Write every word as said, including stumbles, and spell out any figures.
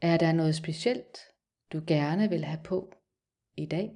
Er der noget specielt, du gerne vil have på i dag?